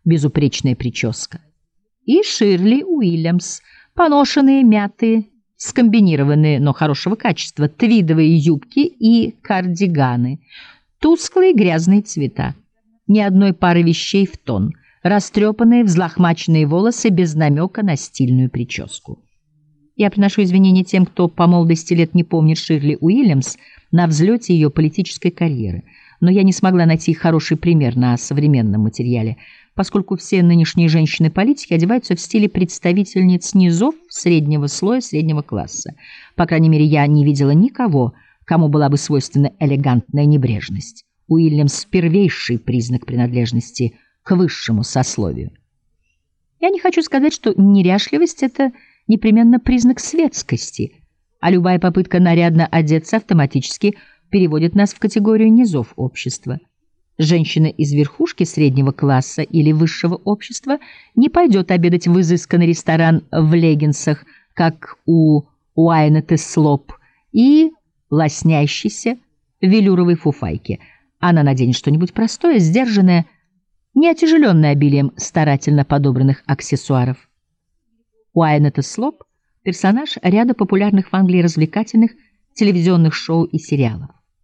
безупречная прическа. И Ширли Уильямс, поношенные, мятые, скомбинированные, но хорошего качества, твидовые юбки и кардиганы, тусклые грязные цвета, ни одной пары вещей в тон, растрепанные, взлохмаченные волосы без намека на стильную прическу. Я приношу извинения тем, кто по молодости лет не помнит Ширли Уильямс на взлете ее политической карьеры, но я не смогла найти хороший пример на современном материале, поскольку все нынешние женщины-политики одеваются в стиле представительниц низов среднего слоя, среднего класса. По крайней мере, я не видела никого, кому была бы свойственна элегантная небрежность. Уильямс — первейший признак принадлежности к высшему сословию. Я не хочу сказать, что неряшливость — это непременно признак светскости, а любая попытка нарядно одеться автоматически переводит нас в категорию низов общества. Женщина из верхушки среднего класса или высшего общества не пойдет обедать в изысканный ресторан в леггинсах, как у Уайнетты Слоп, и лоснящейся велюровой фуфайке. Она наденет что-нибудь простое, сдержанное, не отяжеленное обилием старательно подобранных аксессуаров. Уайнетта Слоп — персонаж ряда популярных в Англии развлекательных телевизионных шоу и сериалов.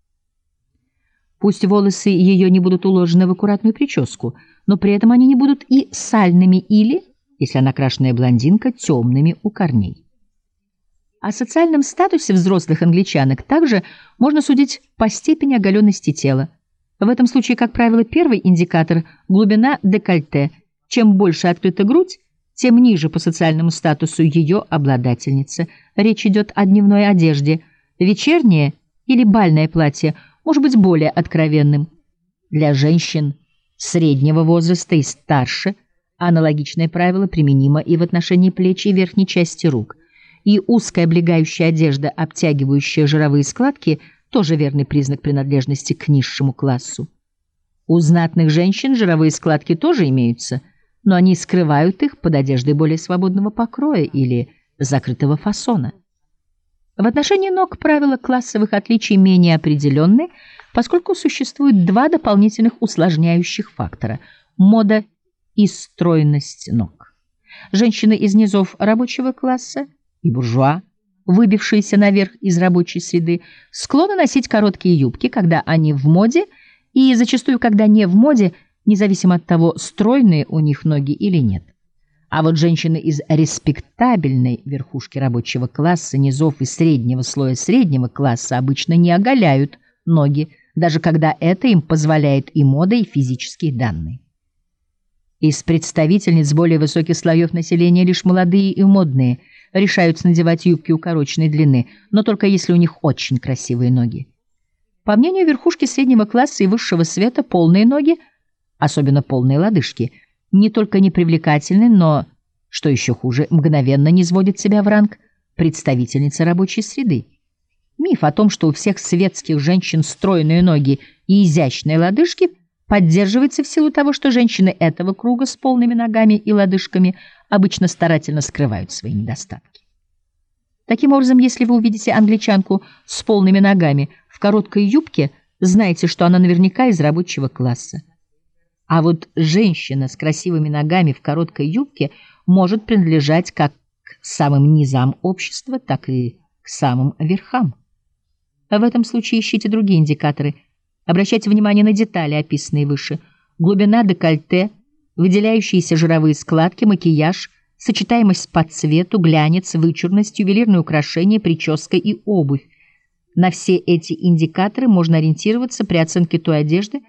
Пусть волосы ее не будут уложены в аккуратную прическу, но при этом они не будут и сальными или, если она крашеная блондинка, темными у корней. О социальном статусе взрослых англичанок также можно судить по степени оголенности тела. В этом случае, как правило, первый индикатор – глубина декольте. Чем больше открыта грудь, тем ниже по социальному статусу ее обладательница. Речь идет о дневной одежде. Вечернее или бальное платье может быть более откровенным. Для женщин среднего возраста и старше аналогичное правило применимо и в отношении плеч и верхней части рук. И узкая облегающая одежда, обтягивающая жировые складки, тоже верный признак принадлежности к низшему классу. У знатных женщин жировые складки тоже имеются, но они скрывают их под одеждой более свободного покроя или закрытого фасона. В отношении ног правила классовых отличий менее определенны, поскольку существует два дополнительных усложняющих фактора – мода и стройность ног. Женщины из низов рабочего класса и буржуа, выбившиеся наверх из рабочей среды, склонны носить короткие юбки, когда они в моде, и зачастую, когда не в моде, независимо от того, стройные у них ноги или нет. А вот женщины из респектабельной верхушки рабочего класса, низов и среднего слоя среднего класса обычно не оголяют ноги, даже когда это им позволяет и мода, и физические данные. Из представительниц более высоких слоев населения лишь молодые и модные решаются надевать юбки укороченной длины, но только если у них очень красивые ноги. По мнению верхушки среднего класса и высшего света, полные ноги, особенно полные лодыжки, не только непривлекательны, но, что еще хуже, мгновенно низводят себя в ранг представительницы рабочей среды. Миф о том, что у всех светских женщин стройные ноги и изящные лодыжки, поддерживается в силу того, что женщины этого круга с полными ногами и лодыжками обычно старательно скрывают свои недостатки. Таким образом, если вы увидите англичанку с полными ногами в короткой юбке, знайте, что она наверняка из рабочего класса. А вот женщина с красивыми ногами в короткой юбке может принадлежать как к самым низам общества, так и к самым верхам. В этом случае ищите другие индикаторы. Обращайте внимание на детали, описанные выше. Глубина декольте, выделяющиеся жировые складки, макияж, сочетаемость по цвету, глянец, вычурность, ювелирные украшения, прическа и обувь. На все эти индикаторы можно ориентироваться при оценке той одежды,